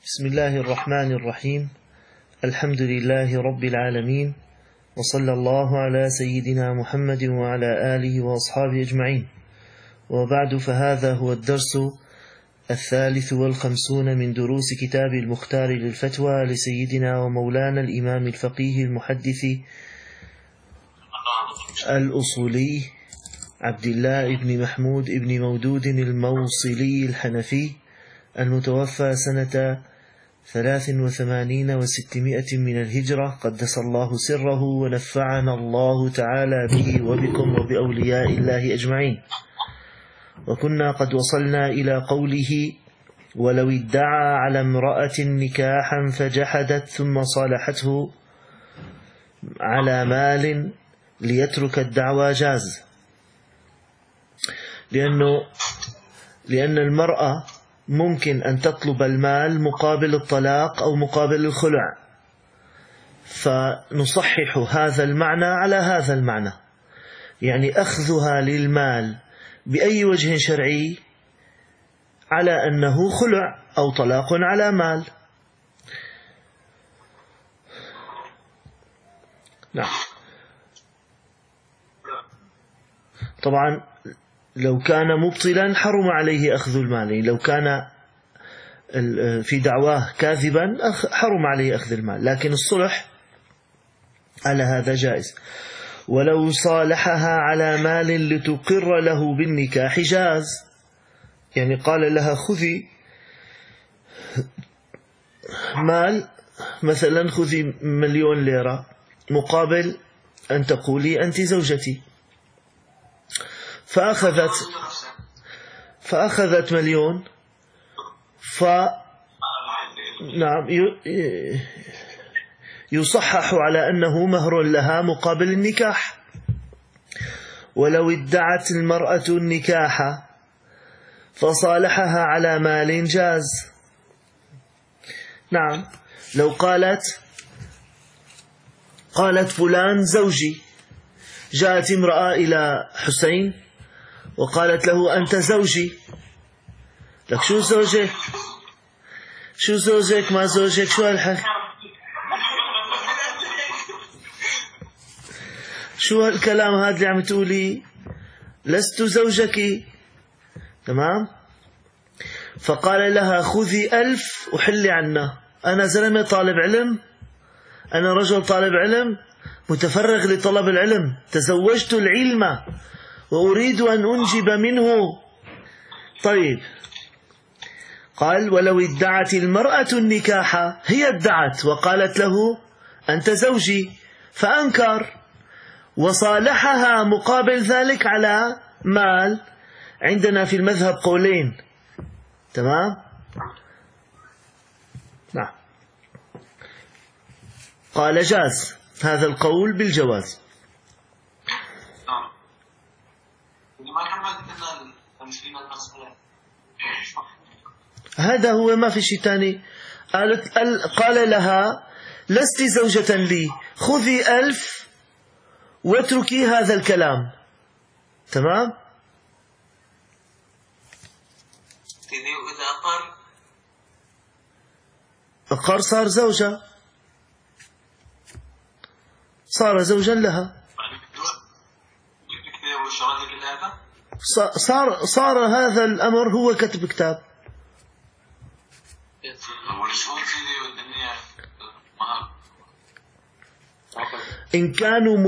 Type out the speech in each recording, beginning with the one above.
بسم الله الرحمن الرحيم. الحمد لله رب العالمين، وصلى الله على سيدنا محمد وعلى آله وأصحابه أجمعين، وبعد، فهذا هو الدرس 53 من دروس كتاب المختار للفتوى لسيدنا ومولانا الإمام الفقيه المحدث الأصولي عبد الله بن محمود بن مودود الموصلي الحنفي، المتوفى سنة 83 و600 من الهجرة، قدس الله سره ونفعنا الله تعالى به وبكم وبأولياء الله أجمعين. وكنا قد وصلنا إلى قوله: ولو ادعى على امرأة نكاحا فجحدت ثم صالحته على مال ليترك الدعوى جاز، لأن المرأة ممكن أن تطلب المال مقابل الطلاق أو مقابل الخلع، فنصحح هذا المعنى على هذا المعنى، يعني أخذها للمال بأي وجه شرعي على أنه خلع أو طلاق على مال. نعم. طبعا لو كان مبطلا حرم عليه أخذ المال، لو كان في دعواه كاذبا حرم عليه أخذ المال، لكن الصلح على هذا جائز. ولو صالحها على مال لتقر له بالنكاح جاز، يعني قال لها: خذي مال، مثلا خذي 1,000,000 ليرة مقابل أن تقولي أنت زوجتي، فأخذت 1,000,000، نعم يصحح على أنه مهر لها مقابل النكاح. ولو ادعت المرأة النكاح فصالحها على مال جاز. نعم، لو قالت فلان زوجي، جاءت امرأة إلى حسين وقالت له: أنت زوجي. لك: شو زوجك؟ شو زوجك ما زوجك؟ شو هالحكي؟ شو هالكلام هذا اللي عم تقولي؟ لست زوجك. تمام. فقال لها: خذي 1000 وحلي عنا، أنا زلمة طالب علم، أنا رجل طالب علم متفرغ لطلب العلم، تزوجت العلم وأريد أن أنجب منه. طيب، قال: ولو ادعت المرأة النكاح، هي ادعت وقالت له: أنت زوجي، فأنكر وصالحها مقابل ذلك على مال. عندنا في المذهب قولين. تمام. نعم. قال: جاز، هذا القول بالجواز. هذا هو، ما في شيء تاني. قال لها: لست زوجة لي، خذي 1000 واتركي هذا الكلام. تمام. إذا أقر صار زوجة، صار زوجا لها، صار هذا الأمر هو كتب كتاب. إن كانوا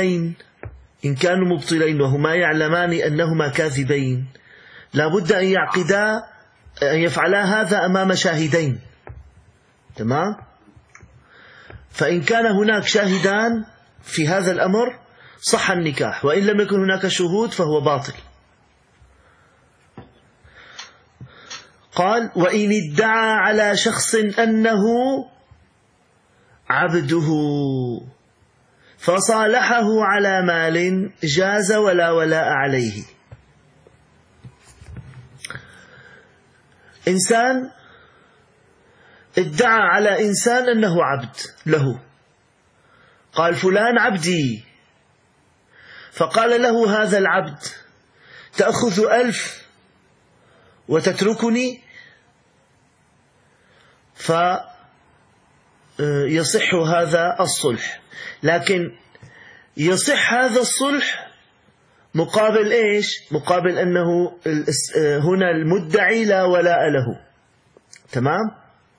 مبطلين وهما يعلمان أنهما كاذبين، لابد أن يفعلا هذا أمام شاهدين. تمام. فإن كان هناك شاهدان في هذا الأمر صح النكاح، وإن لم يكن هناك شهود فهو باطل. قال: وإن ادعى على شخص أنه عبده فصالحه على مال جاز ولا ولاء عليه. إنسان ادعى على إنسان أنه عبد له، قال: فلان عبدي، فقال له هذا العبد: تأخذ 1000 وتتركني؟ فيصح هذا الصلح. لكن يصح هذا الصلح مقابل إيش؟ مقابل أنه هنا المدعي لا ولاء له. تمام؟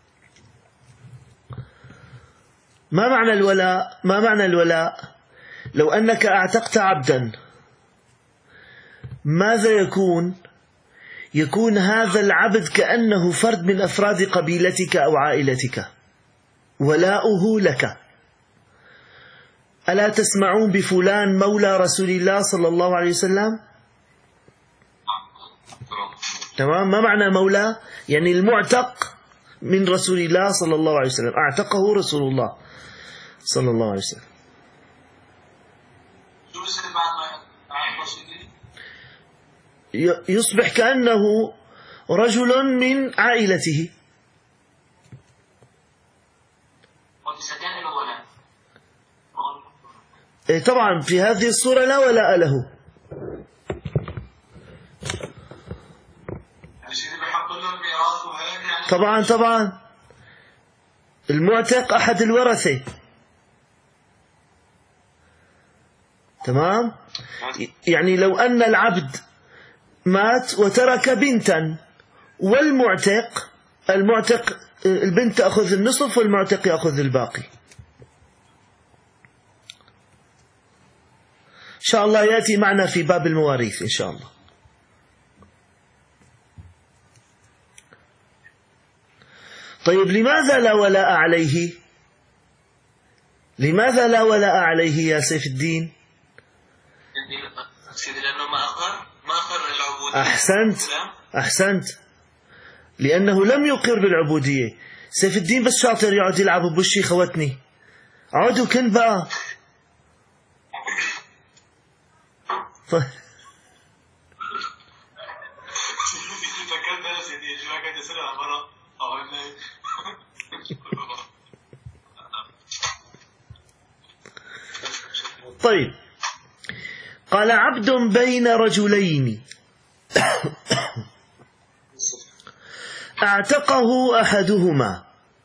ما معنى الولاء؟ ما معنى الولاء؟ لو أنك أعتقت عبدا ماذا يكون؟ يكون هذا العبد كأنه فرد من أفراد قبيلتك أو عائلتك، ولاؤه لك. ألا تسمعون بفلان مولى رسول الله صلى الله عليه وسلم؟ تمام؟ ما معنى مولى؟ يعني المعتق من رسول الله صلى الله عليه وسلم، أعتقه رسول الله صلى الله عليه وسلم. يصبح كأنه رجل من عائلته. طبعا في هذه الصورة لا ولاء له. طبعا المعتق أحد الورثة. تمام؟ يعني لو أن العبد مات وترك بنتا، والمعتق البنت تأخذ النصف والمعتق يأخذ الباقي. إن شاء الله يأتي معنا في باب المواريث إن شاء الله. طيب لماذا لا ولاء عليه؟ لماذا لا ولاء عليه يا سيف الدين؟ لأنه ما أقر العبودية. أحسنت، لأنه لم يقر بالعبودية. سيف الدين بس شاطر يقعد يلعب بوشي خوتني. عودوا كن بقى. طيب، قال عبد بين رجلين اعتقه أحدهما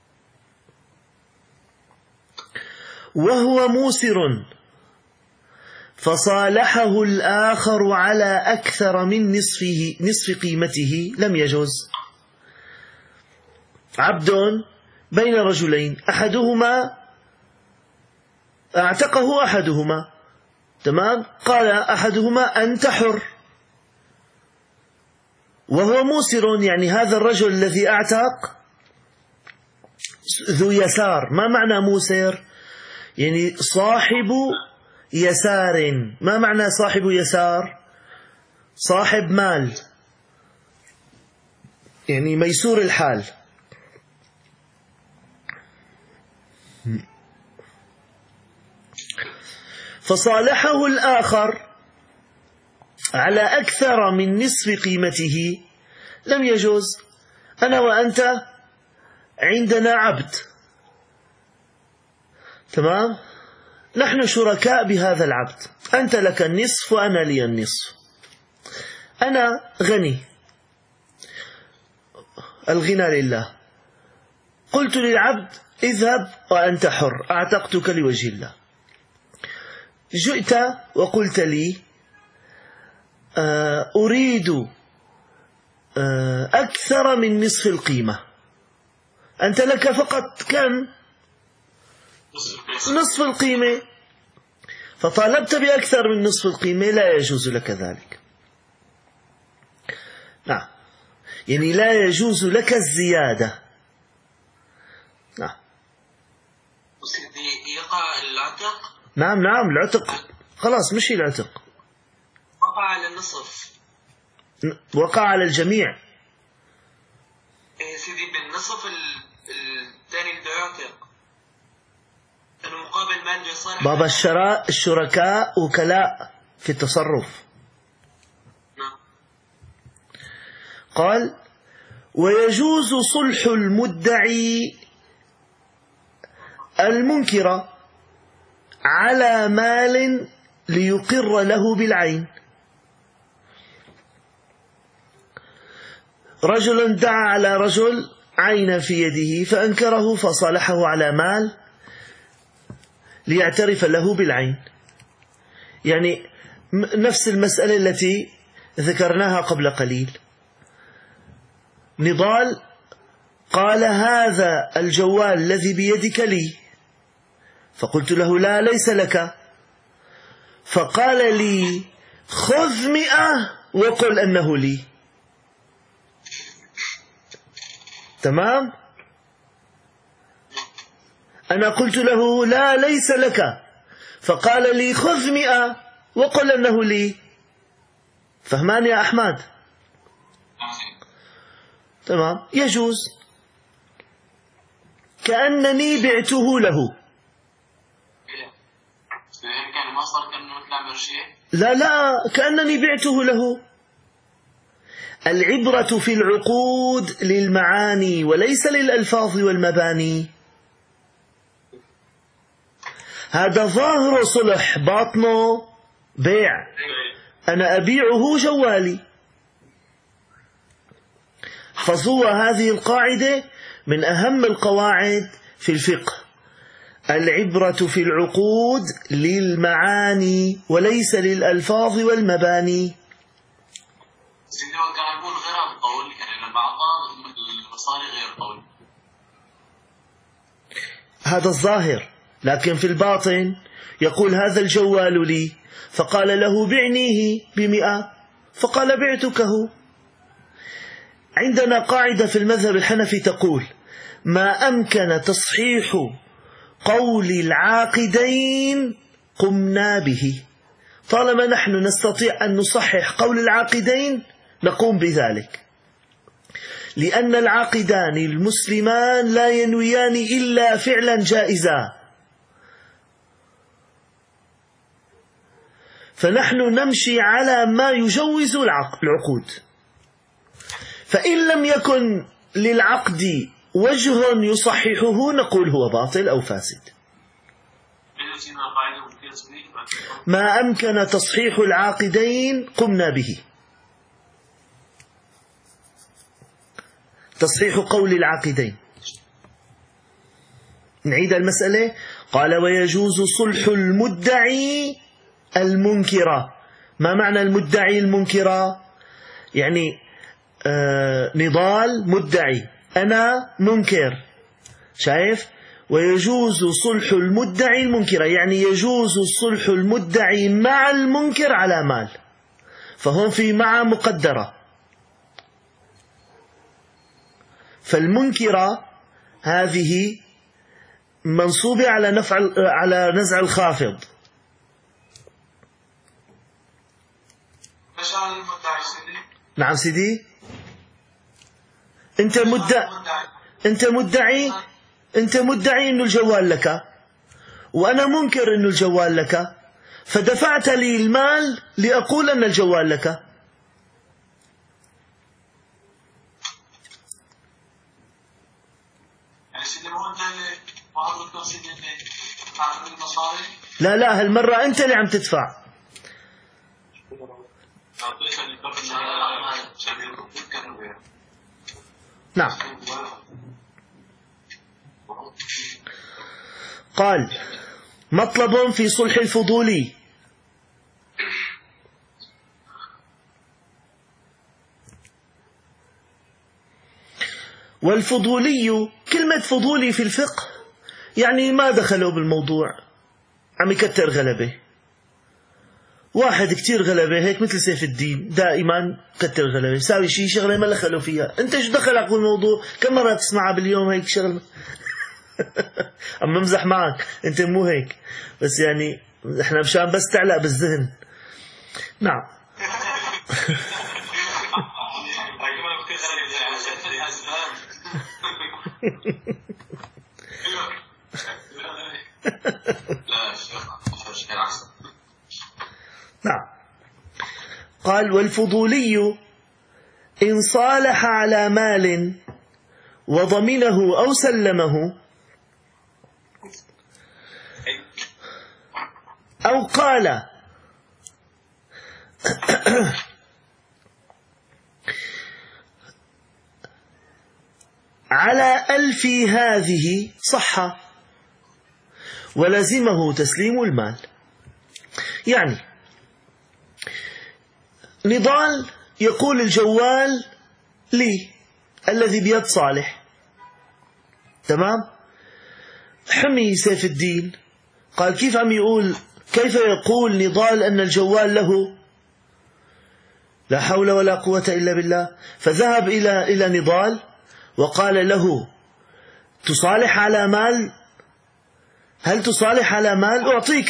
وهو موسر، فصالحه الآخر على أكثر من نصف قيمته، لم يجوز. عبد بين رجلين، أحدهما اعتقه أحدهما، تمام؟ قال أحدهما أنت حر، وهو موسر، يعني هذا الرجل الذي أعتق ذو يسار. ما معنى موسر؟ يعني صاحب يسار. ما معنى صاحب يسار؟ صاحب مال، يعني ميسور الحال. فصالحه الآخر على أكثر من نصف قيمته، لم يجوز. أنا وأنت عندنا عبد، تمام؟ نحن شركاء بهذا العبد، أنت لك النصف وأنا لي النصف. أنا غني، الغنى لله. قلت للعبد اذهب وأنت حر، أعتقتك لوجه الله. جئت وقلت لي أريد أكثر من نصف القيمة. أنت لك فقط كم؟ نصف القيمة. فطالبت بأكثر من نصف القيمة، لا يجوز لك ذلك. نعم، يعني لا يجوز لك الزيادة. نعم. يقع العتق. نعم العتق خلاص، مشي العتق، وقع على النصف، وقع على الجميع. سيدي بالنصف الثاني اللي يعتق المقابل مال يصالح. بابا الشركاء وكلاء في التصرف. نعم. قال ويجوز صلح المدعي المنكر على مال ليقر له بالعين. رجل دعا على رجل عينا في يده فأنكره فصالحه على مال ليعترف له بالعين. يعني نفس المسألة التي ذكرناها قبل قليل. نضال قال هذا الجوال الذي بيدك لي، فقلت له لا ليس لك، فقال لي خذ 100 وقل أنه لي. تمام؟ أنا قلت له لا ليس لك، فقال لي خذ 100 وقل أنه لي. فهمان يا أحمد؟ تمام، يجوز، كأنني بعته له. لا كأنني بعته له. العبرة في العقود للمعاني وليس للألفاظ والمباني. هذا ظاهر صلح، باطنه بيع، أنا أبيعه جوالي. فهو هذه القاعدة من أهم القواعد في الفقه. العبرة في العقود للمعاني وليس للألفاظ والمباني. كان يكون غير القول، يعني لما أعطاه المصاري غير قول، هذا الظاهر. لكن في الباطن يقول هذا الجوال لي، فقال له بعنيه ب100، فقال بعتكه. عندنا قاعدة في المذهب الحنفي تقول ما أمكن تصحيح قول العاقدين قمنا به. طالما نحن نستطيع أن نصحح قول العاقدين نقوم بذلك، لأن العاقدان المسلمان لا ينويان إلا فعلا جائزا، فنحن نمشي على ما يجوز العقود. فإن لم يكن للعقد وجه يصححه نقول هو باطل أو فاسد. ما أمكن تصحيح العاقدين قمنا به. تصحيح قول العاقدين. نعيد المسألة. قال ويجوز صلح المدعي المنكرة. ما معنى المدعي المنكرة؟ يعني نضال مدعي، أنا منكر، شايف؟ ويجوز صلح المدعي المنكرة، يعني يجوز صلح المدعي مع المنكر على مال، فهم في مع مقدرة. فالمنكرة هذه منصوبة على نزع الخافض. نعم سيدي، أنت مدعي إنه الجوال لك، وأنا منكر إنه الجوال لك، فدفعت لي المال لأقول أن الجوال لك. لا هالمرة أنت اللي عم تدفع. نعم. قال مطلب في صلح الفضولي. والفضولي، كلمة فضولي في الفقه يعني ما دخلوا بالموضوع، عم يكتر غلبة. واحد كتير غلبة هيك مثل سيف الدين، دائما كتر غلبة، ساوي شيء شغلة ما دخلوا فيها. انت شو دخلك بالموضوع؟ كم مرة تسمعها باليوم هيك شغلة؟ أما امزح معك، انت مو هيك، بس يعني احنا مشان بس تعلق بالذهن. نعم. نعم. قال والفضولي إن صالح على مال وضمنه أو سلمه أو قال على ألف هذه صح ولزمه تسليم المال. يعني نضال يقول الجوال لي الذي بيد صالح، تمام؟ حمي سيف الدين قال كيف كيف يقول نضال أن الجوال له؟ لا حول ولا قوة إلا بالله. فذهب إلى نضال وقال له تصالح على مال؟ هل تصالح على مال؟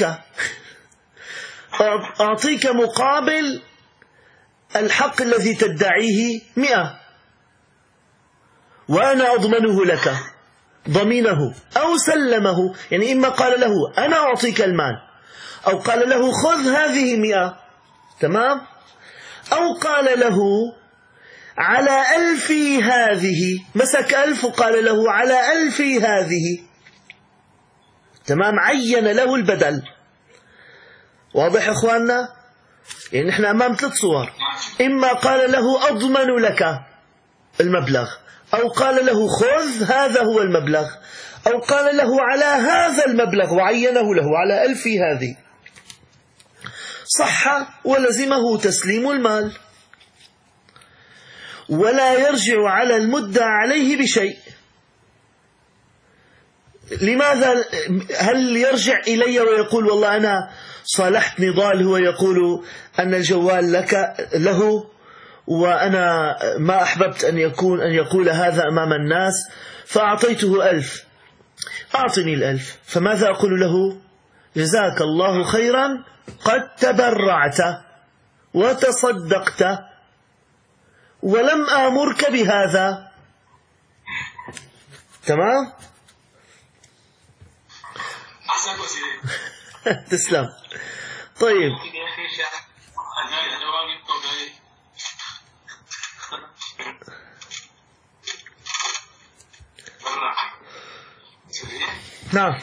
أعطيك مقابل الحق الذي تدعيه 100 وأنا أضمنه لك ضمينه، أو سلمه. يعني إما قال له أنا أعطيك المال، أو قال له خذ هذه 100، تمام؟ أو قال له على 1000 هذه، مسك 1000 وقال له على 1000 هذه، تمام؟ عين له البدل. واضح إخواننا؟ يعني نحن أمام 3 صور، إما قال له أضمن لك المبلغ، أو قال له خذ هذا هو المبلغ، أو قال له على هذا المبلغ وعينه له على 1000 هذه، صح ولزمه تسليم المال ولا يرجع على المدعى عليه بشيء. لماذا؟ هل يرجع إلي ويقول والله أنا صالحت نضال، هو يقول أن الجوال له وأنا ما أحببت أن يقول هذا أمام الناس فأعطيته 1000، أعطني 1000. فماذا أقول له؟ جزاك الله خيرا، قد تبرعت وتصدقت ولم آمرك بهذا، تمام؟ تسلم. طيب نعم.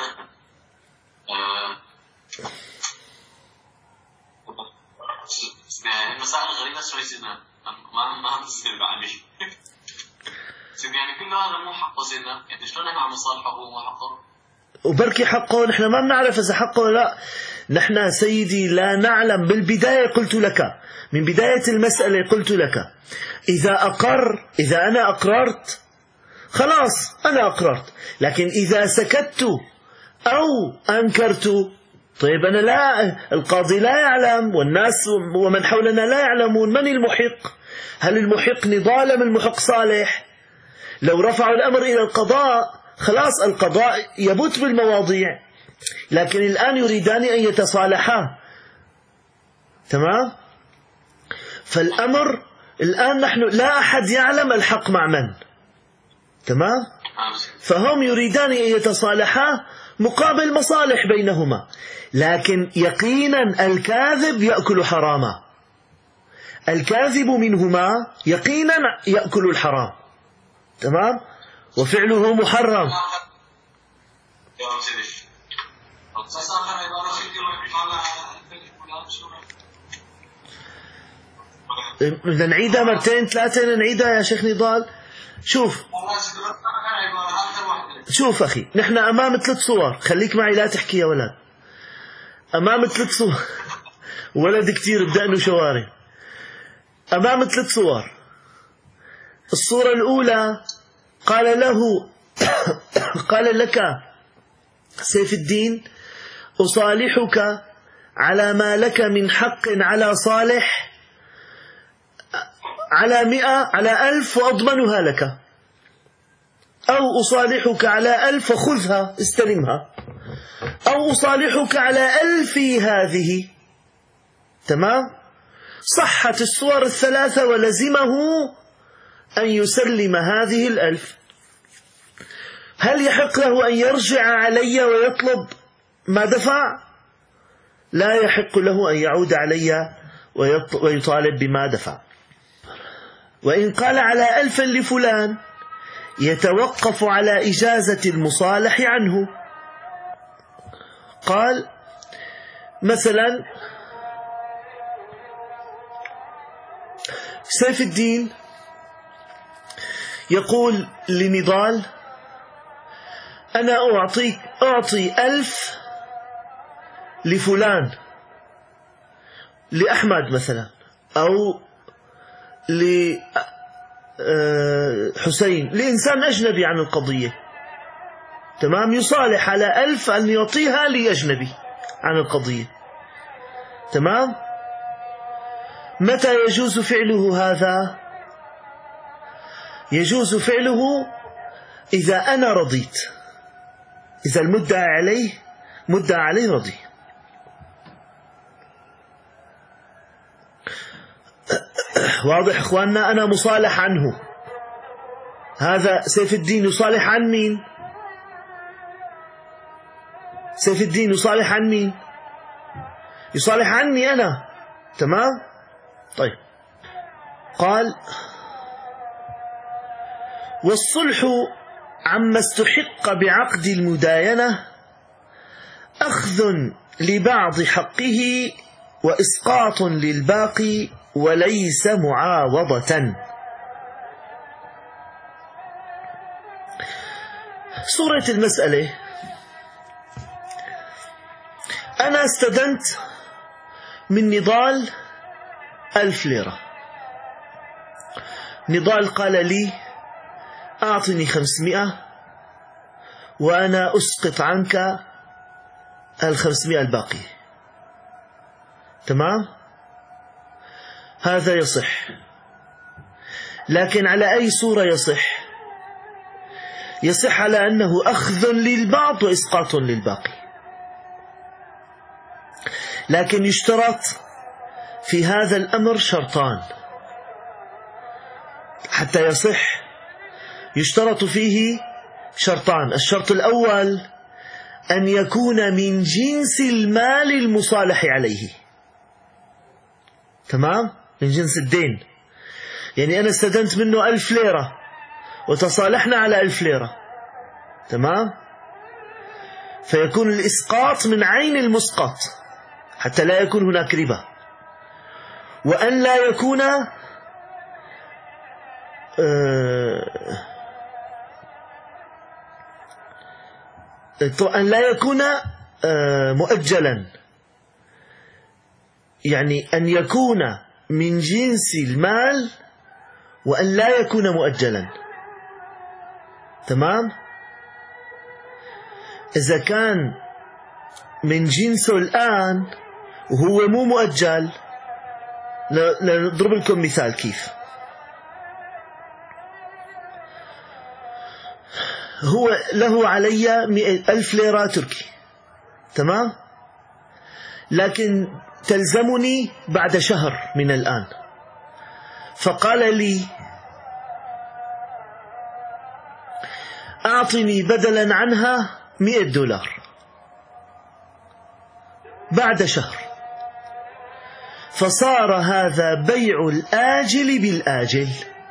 المسائل غريبة شوي سيدنا، ما تصير بعد مش يعني كل هذا مو حقه سيدنا، يعني شلون نحن عم نصالحه هو مو حقه؟ وبركي حقه، نحن ما بنعرف إذا حقه ولا لا. نحن سيدي لا نعلم. بالبداية قلت لك، من بداية المسألة قلت لك إذا أنا أقررت خلاص أنا أقررت، لكن إذا سكت أو أنكرت، طيب أنا القاضي لا يعلم والناس ومن حولنا لا يعلمون من المحق. هل المحق نضال أم المحق صالح؟ لو رفعوا الأمر إلى القضاء خلاص القضاء يبت بالمواضيع، لكن الآن يريدان أن يتصالحا، تمام؟ فالأمر الآن نحن لا أحد يعلم الحق مع من، تمام؟ فهم يريدان أن يتصالحا مقابل مصالح بينهما، لكن يقينا الكاذب يأكل حراما، الكاذب منهما يقينا يأكل الحرام، تمام؟ وفعله محرم. بدنا نعيدها مرتين 3 نعيدها يا شيخ نضال. شوف أخي، نحن أمام 3 صور، خليك معي لا تحكي يا ولد. أمام 3 صور ولد كتير بدأنه شوارع. أمام 3 صور. الصورة الأولى قال له قال لك سيف الدين أصالحك على ما لك من حق على صالح على 100 على 1000 وأضمنها لك، أو أصالحك على 1000 فخذها استلمها، أو أصالحك على 1000 هذه، تمام؟ صحت الصور ال3 ولزمه أن يسلم هذه 1000. هل يحق له أن يرجع علي ويطلب ما دفع؟ لا يحق له أن يعود علي ويطالب بما دفع. وإن قال على 1000 لفلان يتوقف على إجازة المصالح عنه. قال مثلا سيف الدين يقول لنضال: أنا أعطي 1000 لفلان، لأحمد مثلا، أو لحسين، لإنسان أجنبي عن القضية. تمام؟ يصالح على 1000 أن يعطيها لأجنبي عن القضية. تمام؟ متى يجوز فعله هذا؟ يجوز فعله إذا أنا رضيت، إذا المدعى عليه رضي. واضح إخواننا؟ أنا مصالح عنه. هذا سيف الدين يصالح عن مين؟ سيف الدين يصالح عن مين؟ يصالح عني أنا. تمام؟ طيب. قال: والصلح عما استحق بعقد المداينة أخذ لبعض حقه وإسقاط للباقي وليس معاوضة. صورة المسألة: أنا استدنت من نضال 1000 ليرة. نضال قال لي: أعطني 500 وأنا أسقط عنك 500 الباقي. تمام؟ هذا يصح، لكن على أي صورة يصح؟ يصح على أنه أخذ للبعض وإسقاط للباقي، لكن يشترط في هذا الأمر شرطان حتى يصح. يشترط فيه شرطان: الشرط الأول أن يكون من جنس المال المصالح عليه. تمام؟ من جنس الدين. يعني أنا استدنت منه 1000 ليرة وتصالحنا على 1000 ليرة. تمام؟ فيكون الإسقاط من عين المسقط حتى لا يكون هناك ربا، وأن لا يكون مؤجلا، يعني أن يكون من جنس المال وأن لا يكون مؤجلا. تمام؟ إذا كان من جنسه الآن وهو مو مؤجل، نضرب لكم مثال كيف. هو له علي 100,000 ليرة تركي. تمام؟ لكن تلزمني بعد شهر من الآن، فقال لي: أعطني بدلا عنها $100 بعد شهر. فصار هذا بيع الآجل بالآجل.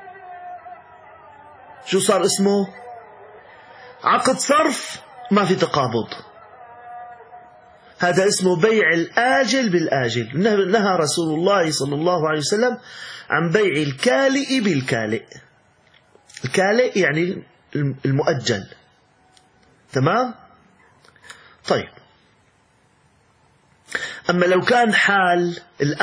شو صار اسمه؟ عقد صرف ما في تقابض. هذا اسمه بيع الآجل بالآجل. نهى رسول الله صلى الله عليه وسلم عن بيع الكالئ بالكالئ. الكالئ يعني المؤجل. تمام؟ طيب. أما لو كان حال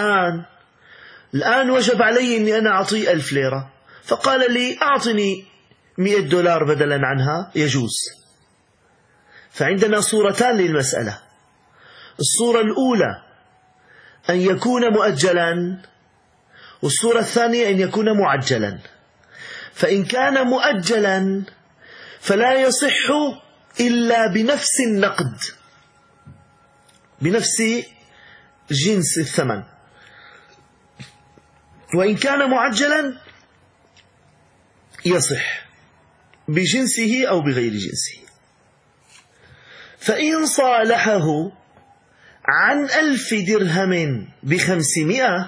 الآن وجب علي أني أنا أعطيه 1000 ليرة، فقال لي: أعطني $100 بدلا عنها، يجوز. فعندنا صورتان للمسألة. الصورة الأولى أن يكون مؤجلا، والصورة الثانية أن يكون معجلا. فإن كان مؤجلا فلا يصح إلا بنفس النقد، بنفس جنس الثمن. وإن كان معجلا يصح بجنسه أو بغير جنسه. فإن صالحه عن 1000 درهم ب500،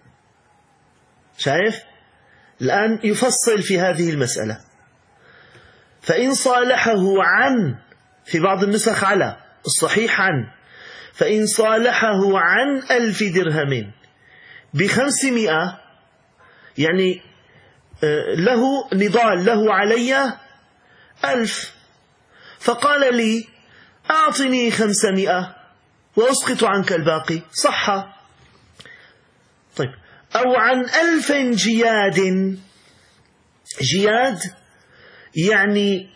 شايف؟ الآن يفصل في هذه المسألة. فإن صالحه عن، في بعض النسخ على، الصحيح عن، فإن صالحه عن 1000 درهم ب500، يعني له نضال له علي 1000، فقال لي أعطني 500 وأسقط عنك الباقي، صح. طيب، أو عن 1000 جياد. جياد يعني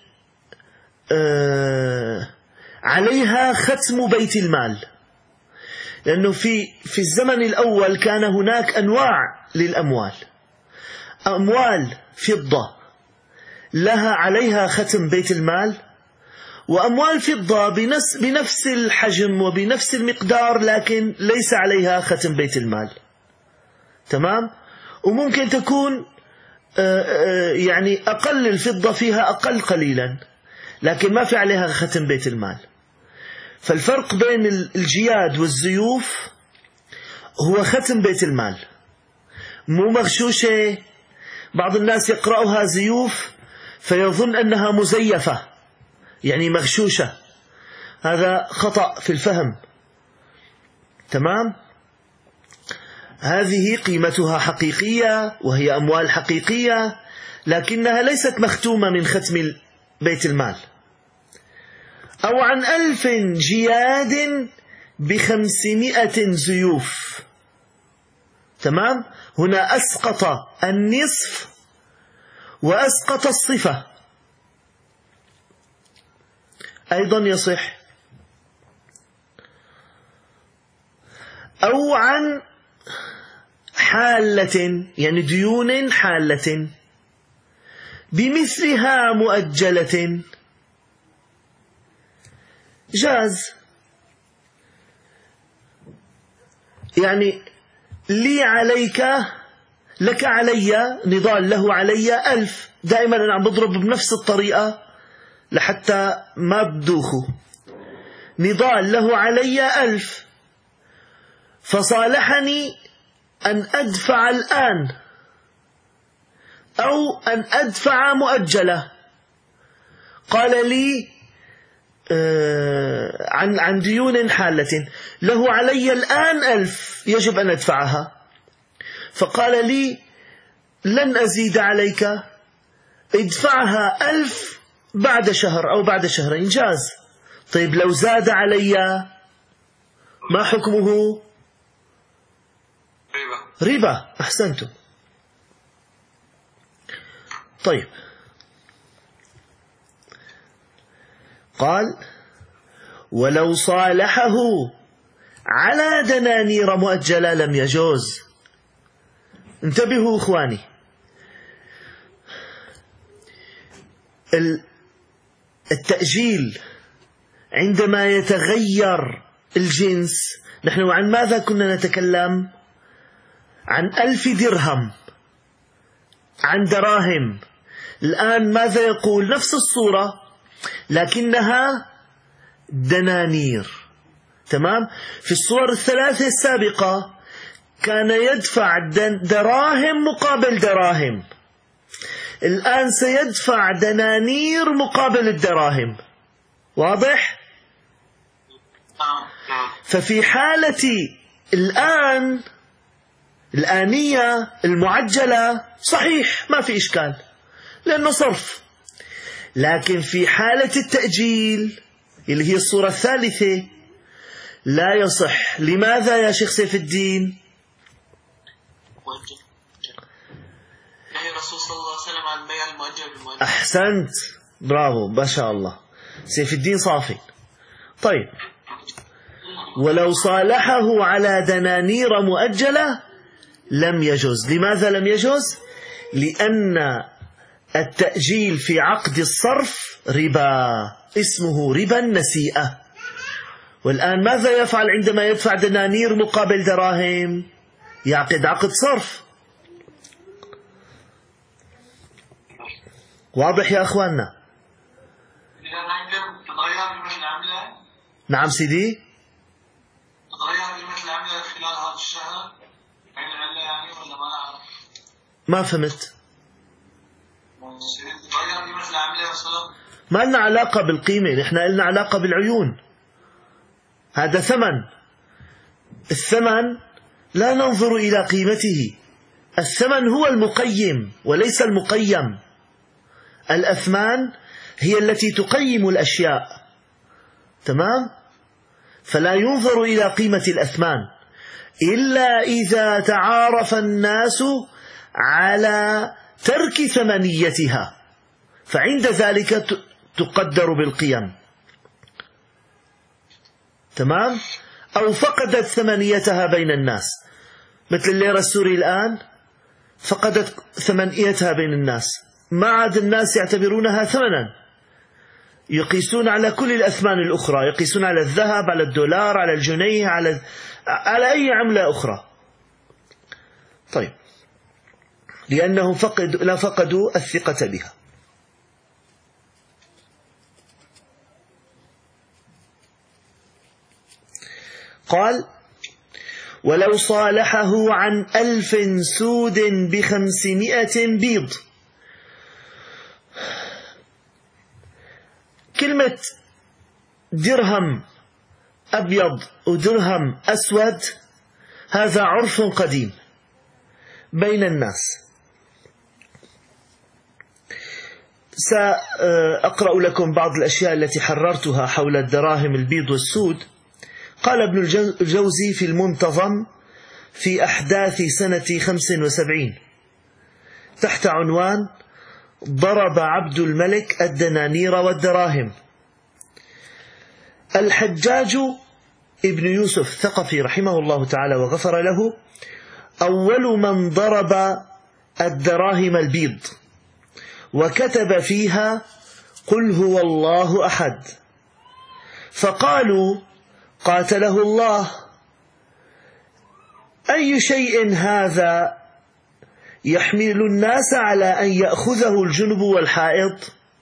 عليها ختم بيت المال، لأنه في الزمن الأول كان هناك أنواع للأموال، أموال فضة لها عليها ختم بيت المال، وأموال فضة بنفس الحجم وبنفس المقدار لكن ليس عليها ختم بيت المال. تمام؟ وممكن تكون يعني أقل الفضة فيها أقل قليلا لكن ما في عليها ختم بيت المال. فالفرق بين الجياد والزيوف هو ختم بيت المال، مو مغشوشة. بعض الناس يقرأها زيوف فيظن أنها مزيفة يعني مغشوشة، هذا خطأ في الفهم. تمام؟ هذه قيمتها حقيقية وهي أموال حقيقية لكنها ليست مختومة من ختم بيت المال. أو عن 1000 جياد ب500 زيوف. تمام؟ هنا أسقط النصف وأسقط الصفة، أيضا يصح. أو عن حالة يعني ديون حالة بمثلها مؤجلة، جاز. يعني لي عليك، لك علي نضال له علي 1000، دائما أنا عم بضرب بنفس الطريقة لحتى ما بدوخوا. نضال له علي 1000 فصالحني أن أدفع الآن أو أن أدفع مؤجلة. قال لي عن ديون حالة له علي الآن 1000 يجب أن أدفعها، فقال لي لن أزيد عليك، ادفعها 1000 بعد شهر أو بعد شهرين، جاز. طيب لو زاد علي ما حكمه؟ ربا. أحسنتم. طيب، قال ولو صالحه على دنانير مؤجلة لم يجوز. انتبهوا إخواني، التأجيل عندما يتغير الجنس، نحن عن ماذا كنا نتكلم؟ عن 1000 درهم، عن دراهم. الآن ماذا يقول؟ نفس الصورة لكنها دنانير. تمام؟ في الصور الثلاثة السابقة كان يدفع دراهم مقابل دراهم، الآن سيدفع دنانير مقابل الدراهم. واضح؟ ففي حالة الآنية المعجلة صحيح ما في إشكال لأنه صرف، لكن في حالة التأجيل اللي هي الصورة الثالثة لا يصح. لماذا يا شيخ سيف الدين؟ نهي الرسول صلى الله عليه وسلم عن بيع المؤجل بالمؤجل. أحسنت، برافو، ما شاء الله، سيف الدين صافي. طيب، ولو صالحه على دنانير مؤجلة لم يجوز. لماذا لم يجوز؟ لأن التأجيل في عقد الصرف ربا، اسمه ربا النسيئة. والآن ماذا يفعل عندما يدفع دنانير مقابل دراهم؟ يعقد عقد صرف. واضح يا أخواننا؟ نعم سيدي. ما فهمت. ما لنا علاقة بالقيمة، نحن لنا علاقة بالعيون. هذا ثمن، الثمن لا ننظر إلى قيمته، الثمن هو المقيم وليس المقيم. الأثمان هي التي تقيم الأشياء، تمام؟ فلا ينظر إلى قيمة الأثمان إلا إذا تعارف الناس على ترك ثمنيتها، فعند ذلك تقدر بالقيم، تمام؟ أو فقدت ثمنيتها بين الناس، مثل الليرة السوري الآن فقدت ثمنيتها بين الناس، ما عاد الناس يعتبرونها ثمنا، يقيسون على كل الأثمان الأخرى، يقيسون على الذهب، على الدولار، على الجنيه، على أي عملة أخرى. طيب، لأنهم فقدوا الثقة بها. قال: ولو صالحه عن 1000 سود ب500 بيض. كلمة درهم أبيض ودرهم أسود هذا عرف قديم بين الناس. سأقرأ لكم بعض الأشياء التي حررتها حول الدراهم البيض والسود. قال ابن الجوزي في المنتظم في أحداث سنة 75 تحت عنوان: ضرب عبد الملك الدنانير والدراهم. الحجاج ابن يوسف ثقفي رحمه الله تعالى وغفر له أول من ضرب الدراهم البيض، وكتب فيها: قل هو الله أحد. فقالوا: قاتله الله، أي شيء هذا يحمل الناس على أن يأخذه الجنب والحائض؟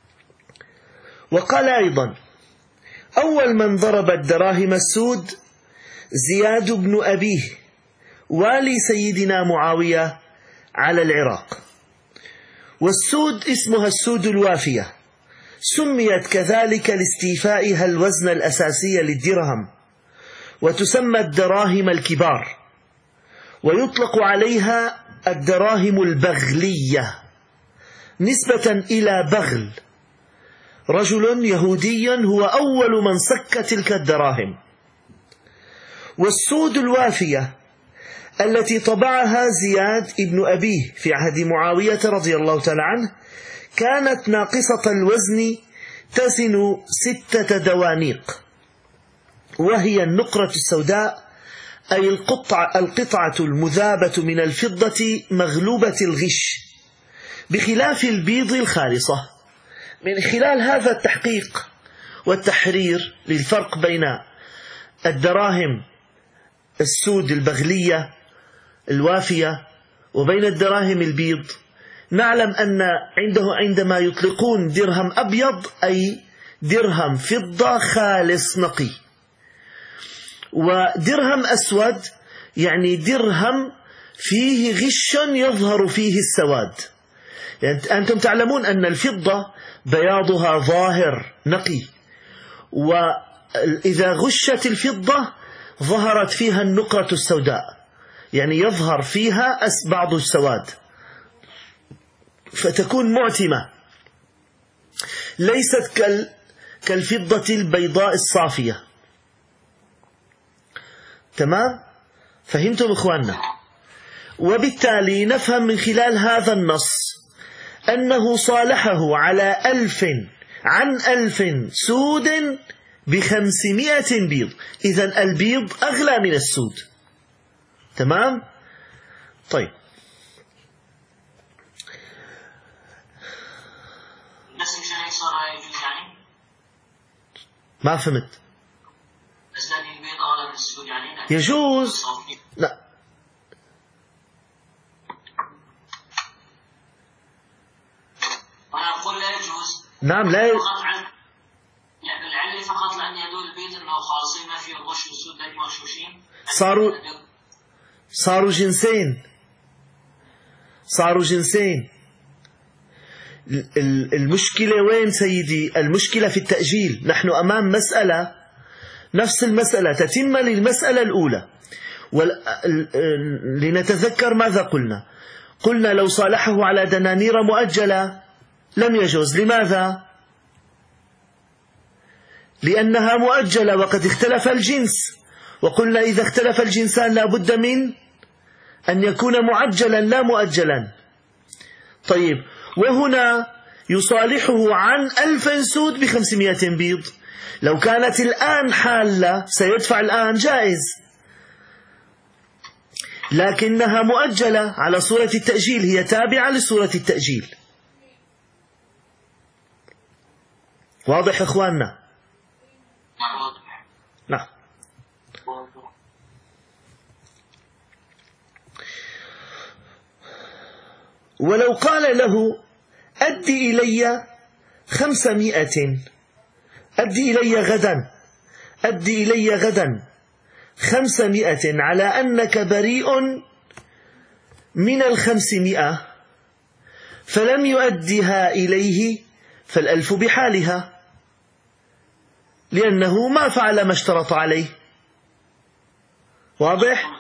وقال أيضا: أول من ضرب الدراهم السود زياد بن أبيه والي سيدنا معاوية على العراق. والسود اسمها السود الوافية، سميت كذلك لاستيفائها الوزن الأساسي للدرهم، وتسمى الدراهم الكبار، ويطلق عليها الدراهم البغلية نسبة إلى بغل، رجل يهودي هو أول من سك تلك الدراهم. والسود الوافية التي طبعها زياد ابن أبيه في عهد معاوية رضي الله تعالى عنه كانت ناقصة الوزن، تزن 6 دوانيق، وهي النقرة السوداء، أي القطعة المذابة من الفضة مغلوبة الغش، بخلاف البيض الخالصة. من خلال هذا التحقيق والتحرير للفرق بين الدراهم السود البغلية الوافية وبين الدراهم البيض، نعلم أن عندما يطلقون درهم أبيض أي درهم فضة خالص نقي، ودرهم أسود يعني درهم فيه غش يظهر فيه السواد. يعني أنتم تعلمون أن الفضة بياضها ظاهر نقي، وإذا غشت الفضة ظهرت فيها النقرة السوداء، يعني يظهر فيها بعض السواد، فتكون معتمة، ليست كالفضة البيضاء الصافية. تمام؟ فهمتم إخواننا؟ وبالتالي نفهم من خلال هذا النص أنه صالحه على 1000 سود ب500 بيض. إذن البيض أغلى من السود. تمام؟ طيب، ما فهمت. يجوز، لا أنا أقول لا يجوز. نعم لا يجوز، يعني العلة فقط لأن يدل البيت أنه خالصين ما في الغش والسود لا مغشوشين، صاروا جنسين. المشكلة وين سيدي؟ المشكلة في التأجيل. نحن أمام مسألة نفس المسألة تتم للمسألة الأولى، لنتذكر ماذا قلنا. قلنا لو صالحه على دنانير مؤجلة لم يجوز. لماذا؟ لأنها مؤجلة وقد اختلف الجنس، وقلنا إذا اختلف الجنسان لا بد من أن يكون معجلا لا مؤجلا. طيب، وهنا يصالحه عن 1000 سود ب500 بيض. لو كانت الآن حالة سيدفع الآن جائز، لكنها مؤجلة على صورة التأجيل، هي تابعة لصورة التأجيل. واضح إخواننا؟ نعم. ولو قال له أدي إلي 500، أدي إلي غدا 500 على أنك بريء من 500، فلم يؤدها إليه فال1000 بحالها، لأنه ما فعل ما اشترط عليه. واضح؟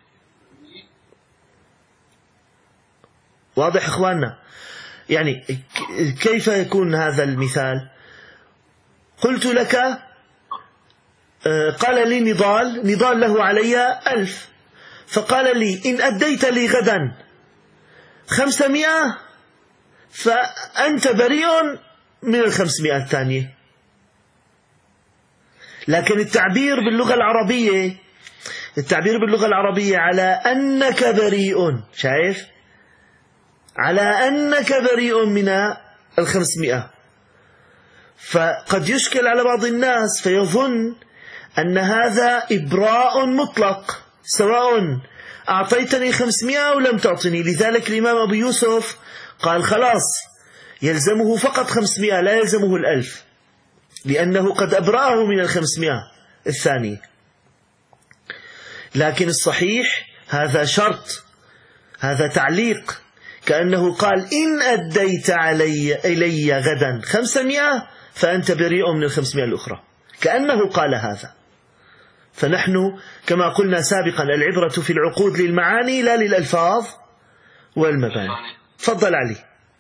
واضح إخواننا؟ يعني كيف يكون هذا المثال؟ قلت لك، قال لي نضال له علي 1000، فقال لي إن أديت لي غدا 500 فأنت بريء من 500 الثانية. لكن التعبير باللغة العربية على أنك بريء، شايف؟ على أنك بريء من 500. فقد يشكل على بعض الناس فيظن أن هذا إبراء مطلق، سواء أعطيتني 500 أو لم تعطني. لذلك الإمام أبو يوسف قال خلاص يلزمه فقط 500، لا يلزمه 1000، لأنه قد أبرأه من 500 الثاني. لكن الصحيح هذا شرط، هذا تعليق، كأنه قال إن أديت إلي غدا 500 فأنت بريء من 500 الأخرى، كأنه قال هذا. فنحن كما قلنا سابقا العبرة في العقود للمعاني لا للألفاظ والمباني. تفضل علي.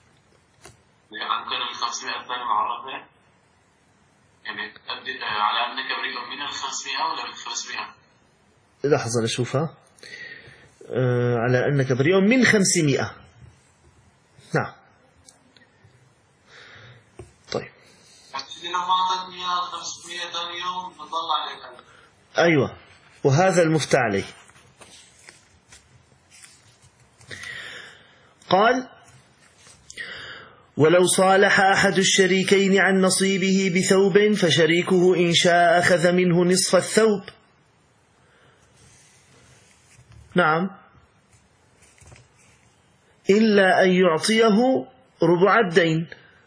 كان 500 الثاني معرفة، يعني على أنك بريء من 500 ولا من 500؟ لحظة نشوفها. على أنك بريء من 500. نعم. طيب. أيوة، وهذا المفتى عليه. قال ولو صالح أحد الشريكين عن نصيبه بثوب فشريكه إن شاء أخذ منه نصف الثوب. نعم، إلا أن يعطيه ربع الدين،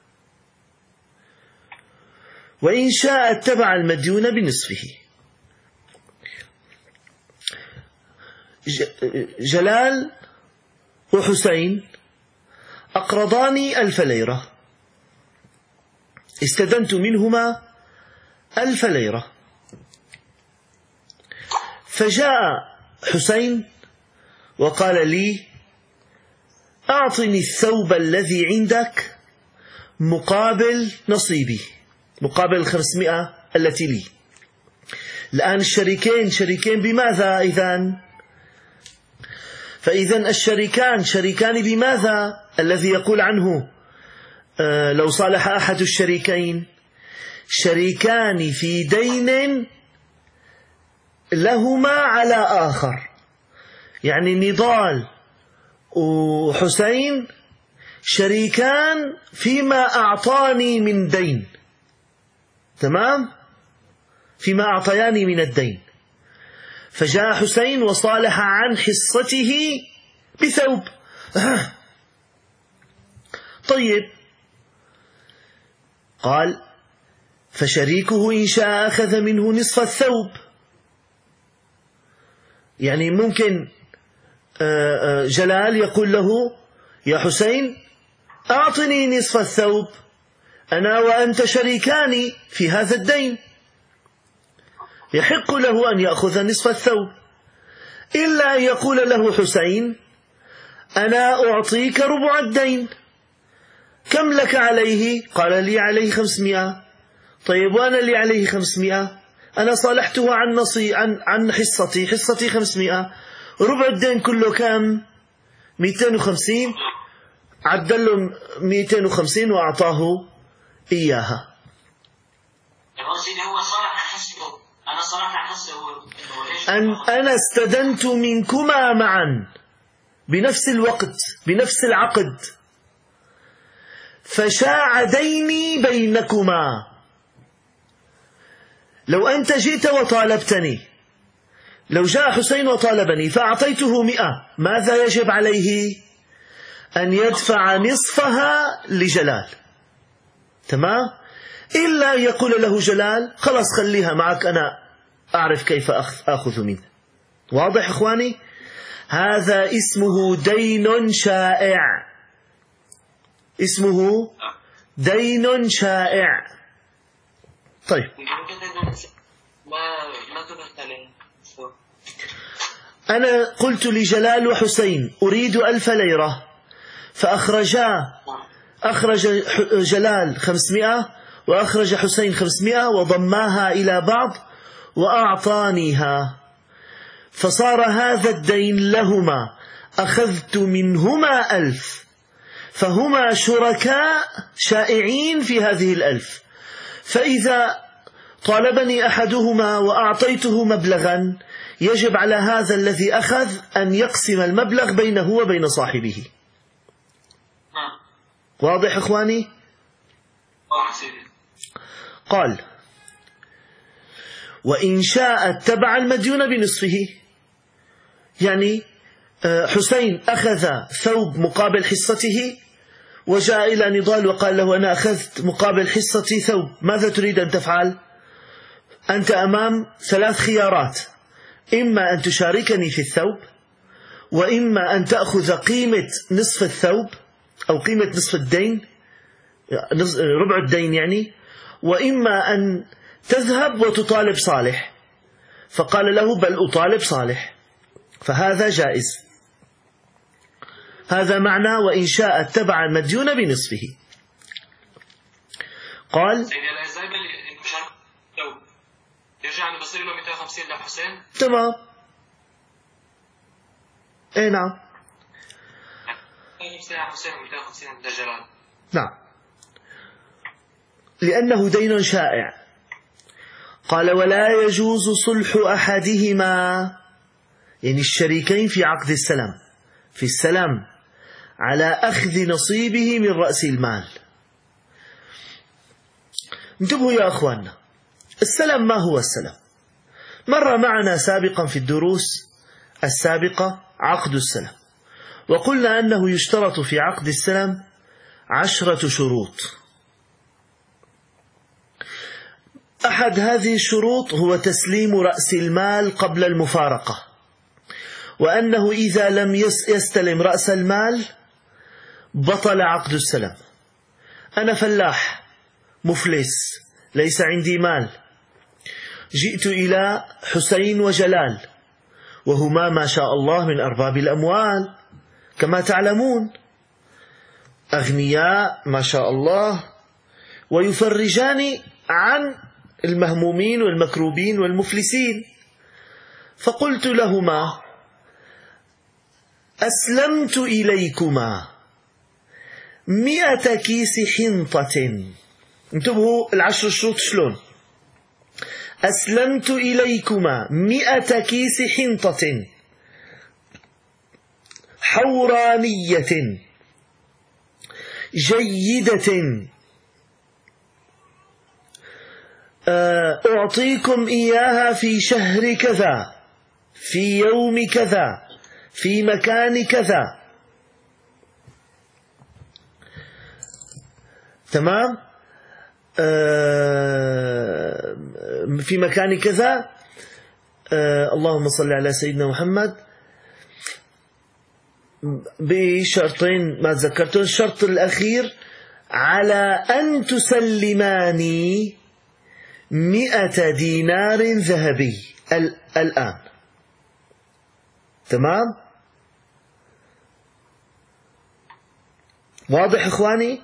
وإن شاء اتبع المديون بنصفه. جلال وحسين أقرضاني 1000 ليرة، استدنت منهما 1000 ليرة، فجاء حسين وقال لي أعطني الثوب الذي عندك مقابل نصيبي، مقابل 500 التي لي. الآن الشريكين شريكين بماذا إذن؟ فإذن الشريكان شريكان بماذا؟ الذي يقول عنه لو صالح أحد الشريكين، شريكان في دين لهما على آخر، يعني نضال وحسين شريكان فيما أعطاني من دين، تمام؟ فيما أعطياني من الدين. فجاء حسين وصالح عن حصته بثوب. طيب، قال فشريكه إن شاء أخذ منه نصف الثوب. يعني ممكن جلال يقول له يا حسين أعطني نصف الثوب، أنا وأنت شريكان في هذا الدين، يحق له أن يأخذ نصف الثوب. إلا أن يقول له حسين أنا أعطيك ربع الدين، كم لك عليه؟ قال لي عليه 500. طيب وأنا اللي عليه 500، أنا صالحته عن حصتي 500، ربع الدين كله كم؟ 250. عدل له 250 وأعطاه إياها. هو صالح عن حصته، أنا صالح عن حصته. أنا استدنت منكما معا بنفس الوقت بنفس العقد، فشاع ديني بينكما. لو أنت جئت وطالبتني، لو جاء حسين وطالبني فأعطيته 100، ماذا يجب عليه؟ أن يدفع نصفها لجلال. تمام؟ إلا أن يقول له جلال خلاص خليها معك، أنا أعرف كيف أخذ منه. واضح إخواني؟ هذا اسمه دين شائع، اسمه دين شائع. طيب، أنا قلت لجلال وحسين أريد 1000 ليرة، أخرج جلال 500 وأخرج حسين 500 وضماها إلى بعض وأعطانيها، فصار هذا الدين لهما، أخذت منهما 1000، فهما شركاء شائعين في هذه 1000. فإذا طالبني أحدهما وأعطيته مبلغا، يجب على هذا الذي أخذ أن يقسم المبلغ بينه وبين صاحبه. واضح إخواني؟ قال: وإن شاء اتبع المديون بنصفه. يعني حسين أخذ ثوب مقابل حصته وجاء إلى نضال وقال له: أنا أخذت مقابل حصتي ثوب، ماذا تريد أن تفعل؟ أنت أمام 3 خيارات: إما أن تشاركني في الثوب، وإما أن تأخذ قيمة نصف الثوب أو قيمة نصف الدين، ربع الدين يعني، وإما أن تذهب وتطالب صالح. فقال له: بل أطالب صالح. فهذا جائز. هذا معنى وإن شاء اتبع المديون بنصفه. قال: يرجع بصير له 250 لحسين. تمام. اي نعم. نعم، لأنه دين شائع. قال: ولا يجوز صلح أحدهما، يعني الشريكين في عقد السلام، في السلام، على أخذ نصيبه من رأس المال. انتبهوا يا أخواننا، السلم ما هو السلم؟ مر معنا سابقا في الدروس السابقة عقد السلم، وقلنا أنه يشترط في عقد السلم 10 شروط. أحد هذه الشروط هو تسليم رأس المال قبل المفارقة، وأنه إذا لم يستلم رأس المال بطل عقد السلم. أنا فلاح مفلس، ليس عندي مال، جئت إلى حسين وجلال، وهما ما شاء الله من أرباب الأموال كما تعلمون، أغنياء ما شاء الله، ويفرجان عن المهمومين والمكروبين والمفلسين. فقلت لهما: أسلمت إليكما 100 كيس حنطة. انتبهوا 10 شروط شلون. أسلمت إليكما 100 كيس حنطة حورانية جيدة، أعطيكم إياها في شهر كذا، في يوم كذا، في مكان كذا. تمام؟ في مكان كذا. اللهم صل على سيدنا محمد. بشرطين ما تذكرتون. الشرط الأخير: على أن تسلماني 100 دينار ذهبي الآن. تمام؟ واضح إخواني؟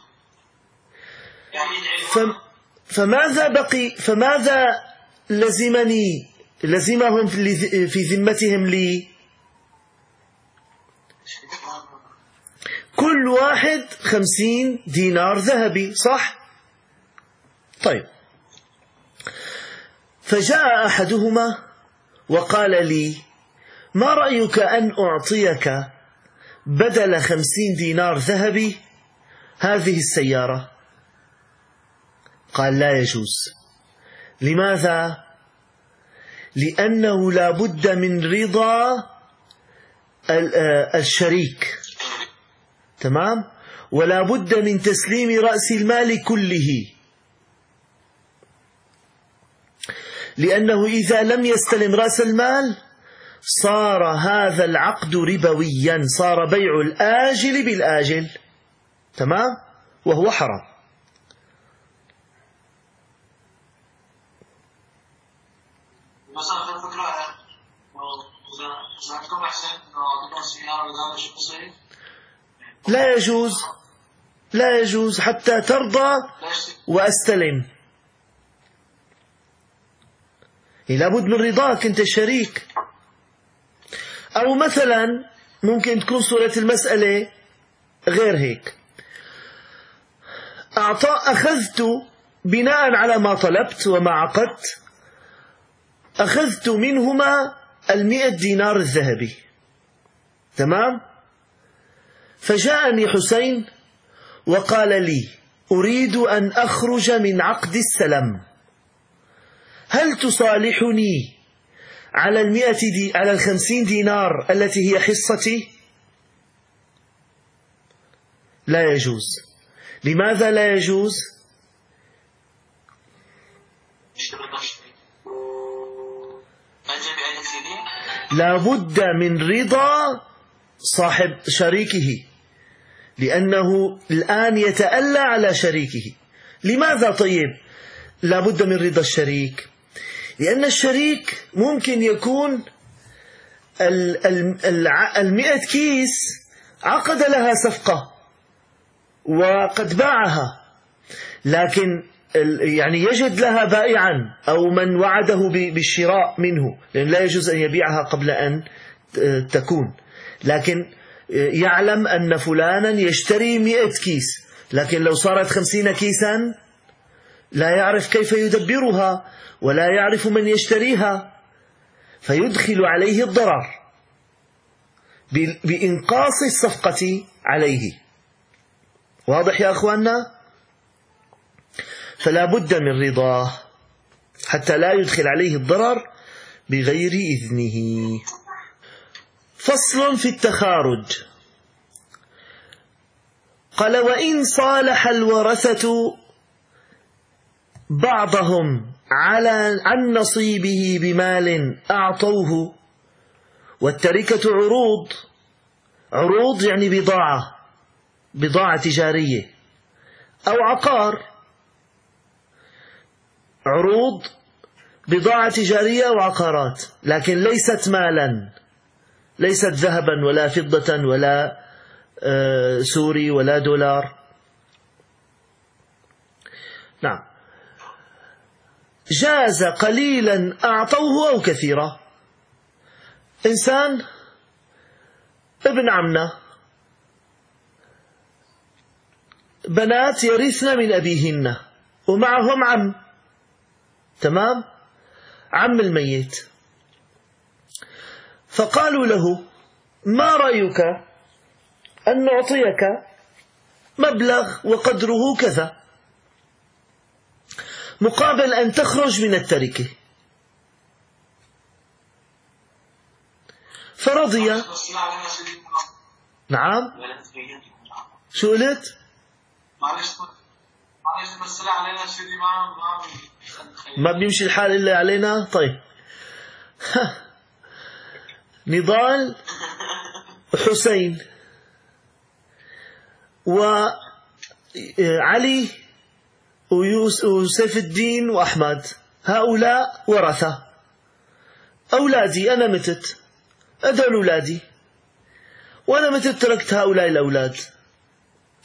فماذا بقي، فماذا لزمهم في ذمتهم لي؟ كل واحد 50 دينار ذهبي، صح؟ طيب، فجاء أحدهما وقال لي: ما رأيك أن أعطيك بدل 50 دينار ذهبي هذه السيارة؟ قال: لا يجوز. لماذا؟ لأنه لا بد من رضا الشريك، تمام؟ ولا بد من تسليم رأس المال كله، لأنه إذا لم يستلم رأس المال صار هذا العقد ربويا، صار بيع الآجل بالآجل، تمام؟ وهو حرام. لا يجوز، لا يجوز حتى ترضى وأستلم. لابد من رضاك أنت الشريك. أو مثلا ممكن تكون صورة المسألة غير هيك: أخذت بناء على ما طلبت وما عقدت، أخذت منهما 100 دينار الذهبي، تمام؟ فجاءني حسين وقال لي: أريد أن أخرج من عقد السلم، هل تصالحني على 50 دينار التي هي حصتي؟ لا يجوز. لماذا لا يجوز؟ لا بد من رضا صاحب شريكه، لأنه الآن يتألى على شريكه. لماذا طيب لا بد من رضا الشريك؟ لأن الشريك ممكن يكون 100 كيس عقد لها صفقة وقد باعها، لكن يعني يجد لها بائعا أو من وعده بالشراء منه، لأن لا يجوز أن يبيعها قبل أن تكون، لكن يعلم أن فلانا يشتري 100 كيس، لكن لو صارت 50 كيسا لا يعرف كيف يدبرها ولا يعرف من يشتريها، فيدخل عليه الضرر بإنقاص الصفقة عليه. واضح يا أخواننا؟ فلا بد من رضاه حتى لا يدخل عليه الضرر بغير إذنه. فصل في التخارج. قال: وإن صالح الورثة بعضهم عن نصيبه بمال أعطوه، والتركة عروض يعني بضاعة تجارية أو عقار، عروض بضاعة تجارية أو عقارات، لكن ليست مالا، ليست ذهبا ولا فضة ولا سوري ولا دولار. نعم. جاز قليلا أعطوه أو كثيرا. إنسان ابن عمنا، بنات يرثن من أبيهن ومعهم عم، تمام؟ عم الميت، فقالوا له: ما رأيك أن نعطيك مبلغ وقدره كذا مقابل أن تخرج من التركة؟ فرضي. نعم. شو قلت؟ ما بيمشي الحال إلا علينا. طيب. نضال حسين وعلي ويوسف الدين وأحمد، هؤلاء ورثة. أولادي أنا متت، هذول أولادي، وأنا متت تركت هؤلاء الأولاد،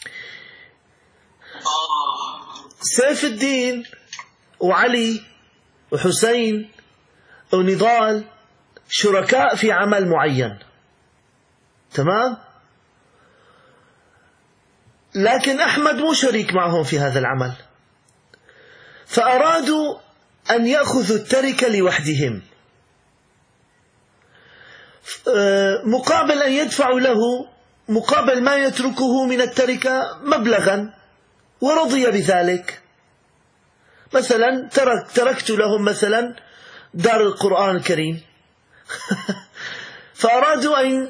سيف الدين وعلي وحسين ونضال شركاء في عمل معين، تمام؟ لكن أحمد مو شريك معهم في هذا العمل، فأرادوا أن يأخذوا التركة لوحدهم مقابل أن يدفعوا له مقابل ما يتركه من التركة مبلغا، ورضي بذلك. مثلا تركت لهم مثلا دار القرآن الكريم فأرادوا أن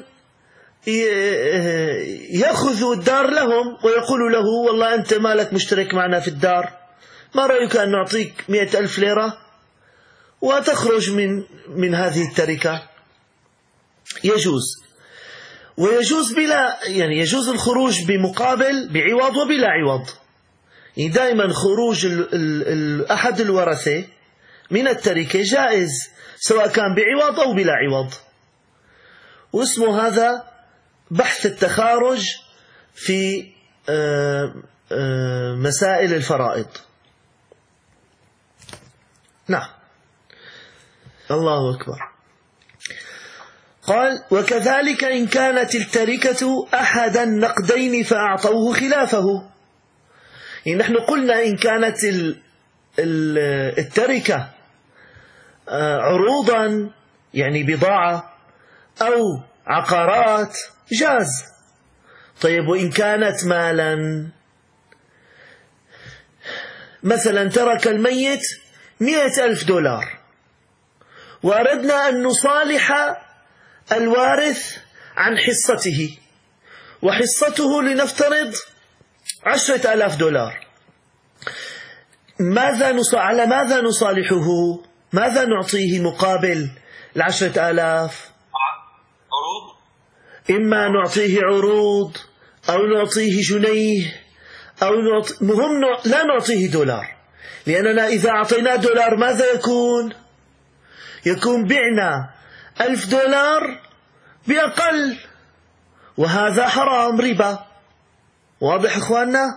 يأخذوا الدار لهم ويقولوا له والله أنت مالك مشترك معنا في الدار، ما رأيك أن نعطيك 100,000 ليرة وتخرج من هذه التركة؟ يجوز. ويجوز يعني يجوز الخروج بمقابل بعوض وبلا عوض. يعني دائما خروج أحد الورثة من التركة جائز سواء كان بعوض أو بلا عوض، واسمه هذا بحث التخارج في مسائل الفرائض. نعم. الله أكبر. قال وكذلك إن كانت التركة أحد النقدين فأعطوه خلافه. يعني نحن قلنا إن كانت التركة عروضا يعني بضاعة أو عقارات جاز. طيب وإن كانت مالا، مثلا ترك الميت 100,000 دولار وأردنا أن نصالح الوارث عن حصته، وحصته لنفترض 10,000 دولار، على ماذا نصالحه؟ ماذا نعطيه مقابل 10,000؟ عروض. إما نعطيه عروض أو نعطيه جنيه أو مهم لا نعطيه دولار، لأننا إذا أعطيناه دولار ماذا يكون بعنا 1,000 دولار بأقل، وهذا حرام ربا. واضح إخواننا؟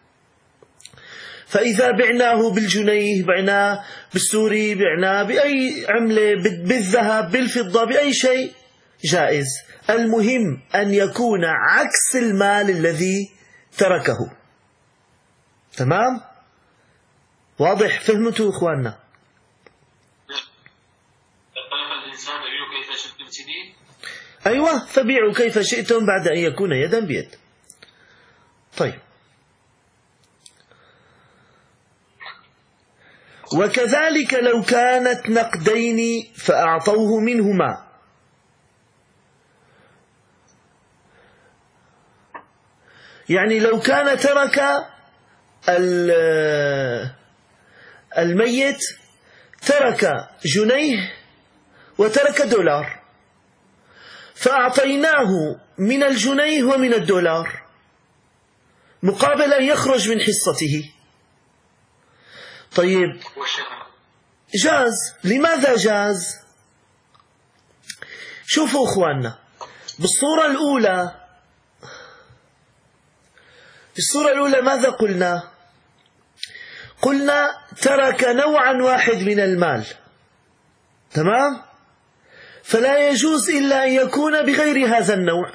فإذا بعناه بالجنيه، بعناه بالسوري، بعناه بأي عملة، بالذهب، بالفضة، بأي شيء جائز. المهم أن يكون عكس المال الذي تركه. تمام؟ واضح؟ فهمتوا إخواننا؟ أيوة، فبيعوا كيف شئتم بعد أن يكون يدا بيد. طيب. وكذلك لو كانت نقدين فأعطوه منهما. يعني لو كان ترك الميت ترك جنيه وترك دولار، فأعطيناه من الجنيه ومن الدولار مقابل أن يخرج من حصته. طيب جاز. لماذا جاز؟ شوفوا أخواننا، بالصورة الأولى ماذا قلنا؟ قلنا ترك نوعا واحد من المال، تمام؟ فلا يجوز إلا أن يكون بغير هذا النوع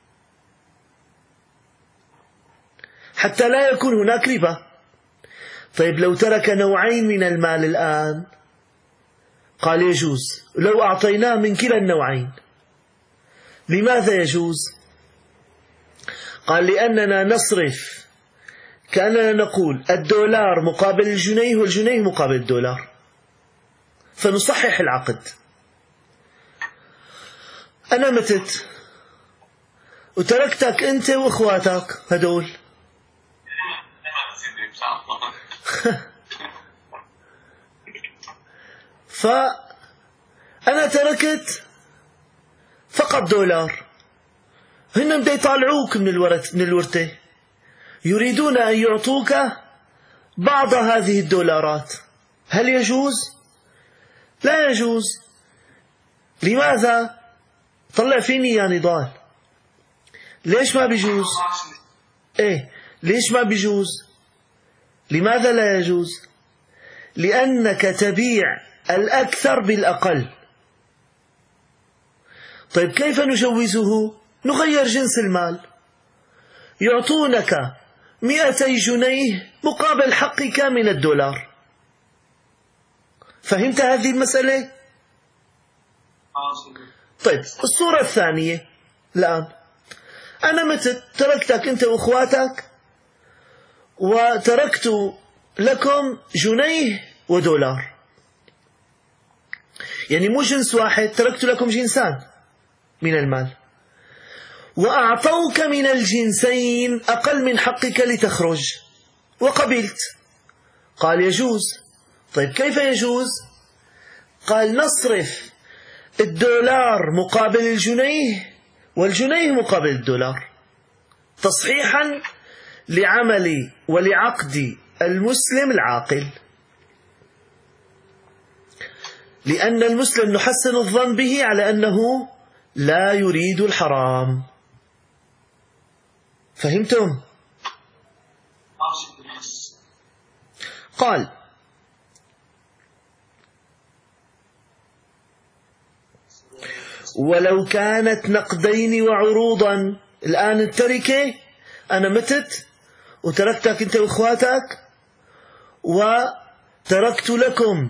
حتى لا يكون هناك ربا. طيب لو ترك نوعين من المال الآن، قال يجوز لو أعطيناه من كلا النوعين. لماذا يجوز؟ قال لأننا نصرف كأننا نقول الدولار مقابل الجنيه والجنيه مقابل الدولار، فنصحح العقد. أنا متت وتركتك أنت وإخواتك هدول فأنا تركت فقط دولار، هن بده يطالعوك من الورثة، يريدون أن يعطوك بعض هذه الدولارات. هل يجوز؟ لا يجوز. لماذا؟ طلع فيني يا نضال، ليش ما بيجوز؟ ليش ما بيجوز؟ لماذا لا يجوز؟ لأنك تبيع الأكثر بالأقل. طيب كيف نجوزه؟ نغير جنس المال، يعطونك 200 جنيه مقابل حقك من الدولار. فهمت هذه المسألة؟ طيب الصورة الثانية الآن، أنا متت تركتك أنت وأخواتك وتركت لكم جنيه ودولار، يعني مو جنس واحد، تركت لكم جنسان من المال، وأعطوك من الجنسين أقل من حقك لتخرج وقبلت. قال يجوز. طيب كيف يجوز؟ قال نصرف الدولار مقابل الجنيه والجنيه مقابل الدولار، تصحيحا لعمل ولعقد المسلم العاقل، لأن المسلم نحسن الظن به على أنه لا يريد الحرام. فهمتم؟ قال ولو كانت نقدين وعروضا. الآن التركة أنا متت وتركتك أنت وإخواتك وتركت لكم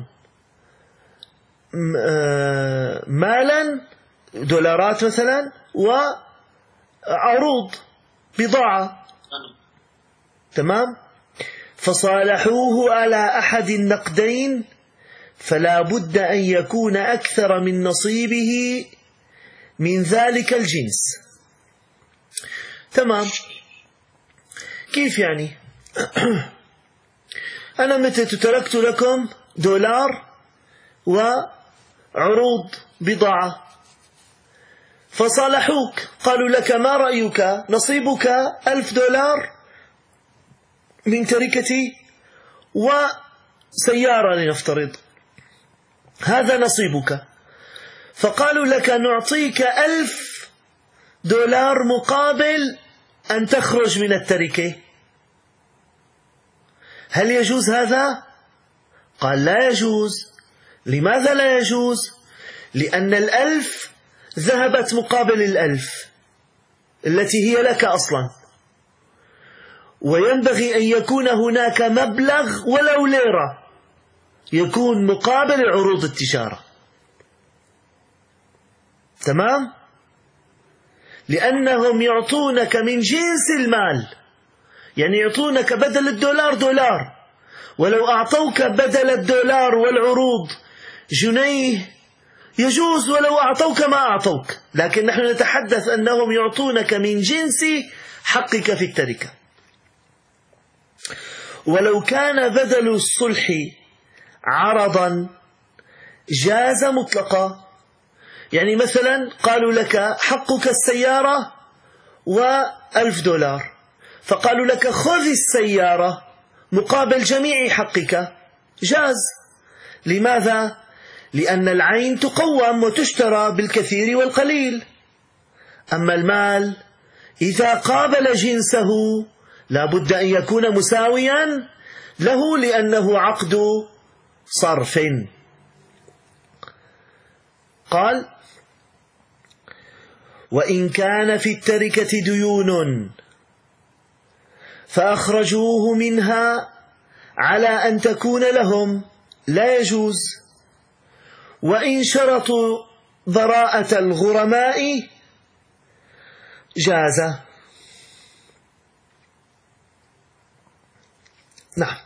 مالا دولارات مثلا وعروض بضاعة، تمام؟ فصالحوه على أحد النقدين فلا بد أن يكون أكثر من نصيبه من ذلك الجنس. تمام. كيف يعني؟ أنا متى تركت لكم دولار وعروض بضاعة، فصالحوك قالوا لك ما رأيك نصيبك 1000 دولار من تركتي وسيارة لنفترض، هذا نصيبك. فقالوا لك نعطيك 1000 دولار مقابل أن تخرج من التركة، هل يجوز هذا؟ قال لا يجوز. لماذا لا يجوز؟ لأن 1000 ذهبت مقابل 1000 التي هي لك أصلا، وينبغي أن يكون هناك مبلغ ولو ليرة يكون مقابل عروض التجارة. تمام؟ لأنهم يعطونك من جنس المال، يعني يعطونك بدل الدولار دولار، ولو أعطوك بدل الدولار والعروض جنيه يجوز ولو أعطوك ما أعطوك، لكن نحن نتحدث أنهم يعطونك من جنس حقك في التركة. ولو كان بدل الصلح عرضا جاز مطلقا، يعني مثلا قالوا لك حقك السيارة و1000 دولار، فقالوا لك خذ السيارة مقابل جميع حقك، جاز. لماذا؟ لأن العين تقوم وتشترى بالكثير والقليل، أما المال إذا قابل جنسه لا بد أن يكون مساويا له لأنه عقد صرف. قال وإن كان في التركة ديون فأخرجوه منها على أن تكون لهم لا يجوز، وإن شرطوا براءة الغرماء جاز. نعم،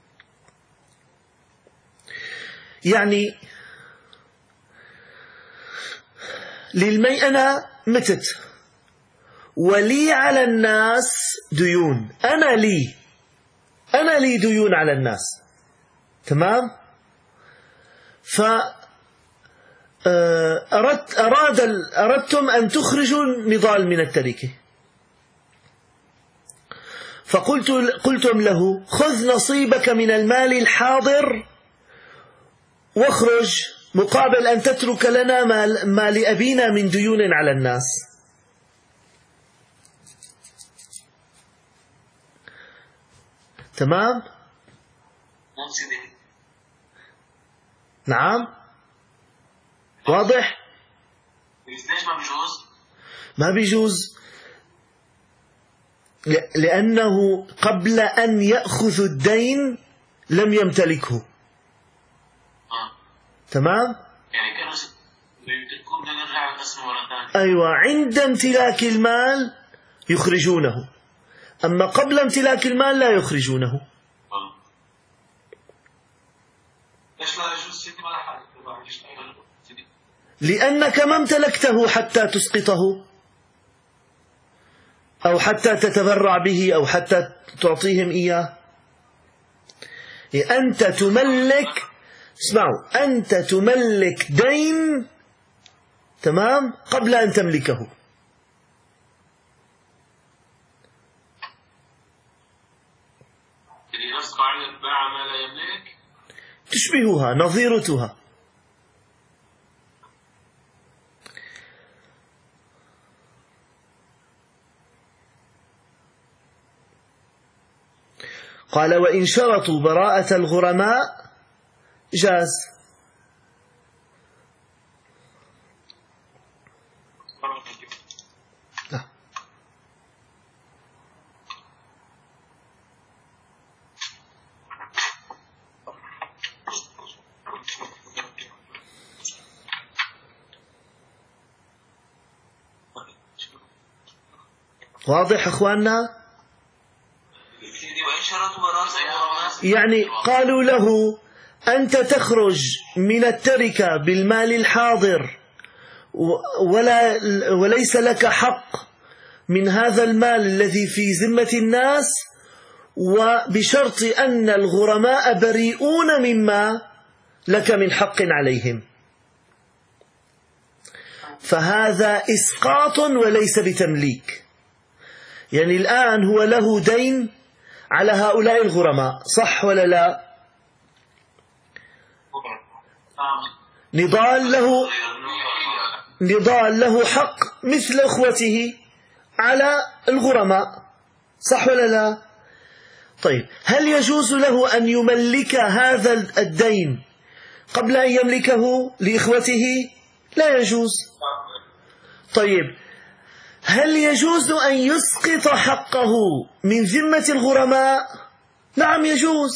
يعني أنا متت ولي على الناس ديون، أنا لي ديون على الناس، تمام؟ أردتم أن تخرجوا النضال من التركة، قلتم له خذ نصيبك من المال الحاضر واخرج مقابل أن تترك لنا ما لأبينا من ديون على الناس. تمام؟ مفسدة. نعم واضح. ليش ما بيجوز؟ ما بيجوز لأنه قبل أن يأخذ الدين لم يمتلكه. تمام؟ يعني كانوا يمتلكون بدون يرجعوا يقسموا مرة ثانية. أيوة، عند امتلاك المال يخرجونه، أما قبل امتلاك المال لا يخرجونه. ليش لا يجوز سيدي ولا حاجة؟ لأنك ما امتلكته حتى تسقطه أو حتى تتبرع به أو حتى تعطيهم إياه. أنت تملك، اسمعوا، أنت تملك دين، تمام، قبل أن تملكه. نفس قاعدة باع ما لا يملك، تشبهها، نظيرتها. قال وإن شرطوا براءة الغرماء جاز. واضح أخواننا؟ يعني قالوا له أنت تخرج من التركة بالمال الحاضر وليس لك حق من هذا المال الذي في ذمة الناس، وبشرط أن الغرماء بريئون مما لك من حق عليهم، فهذا إسقاط وليس بتمليك. يعني الآن هو له دين على هؤلاء الغرماء، صح ولا لا؟ نضال له حق مثل أخوته على الغرماء، صح ولا لا؟ طيب، هل يجوز له أن يملك هذا الدين قبل أن يملكه لإخوته؟ لا يجوز. طيب، هل يجوز أن يسقط حقه من ذمة الغرماء؟ نعم يجوز.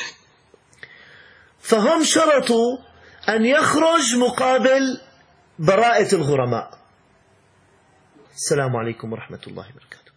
فهم شرطوا أن يخرج مقابل براءة الغرماء. السلام عليكم ورحمة الله وبركاته.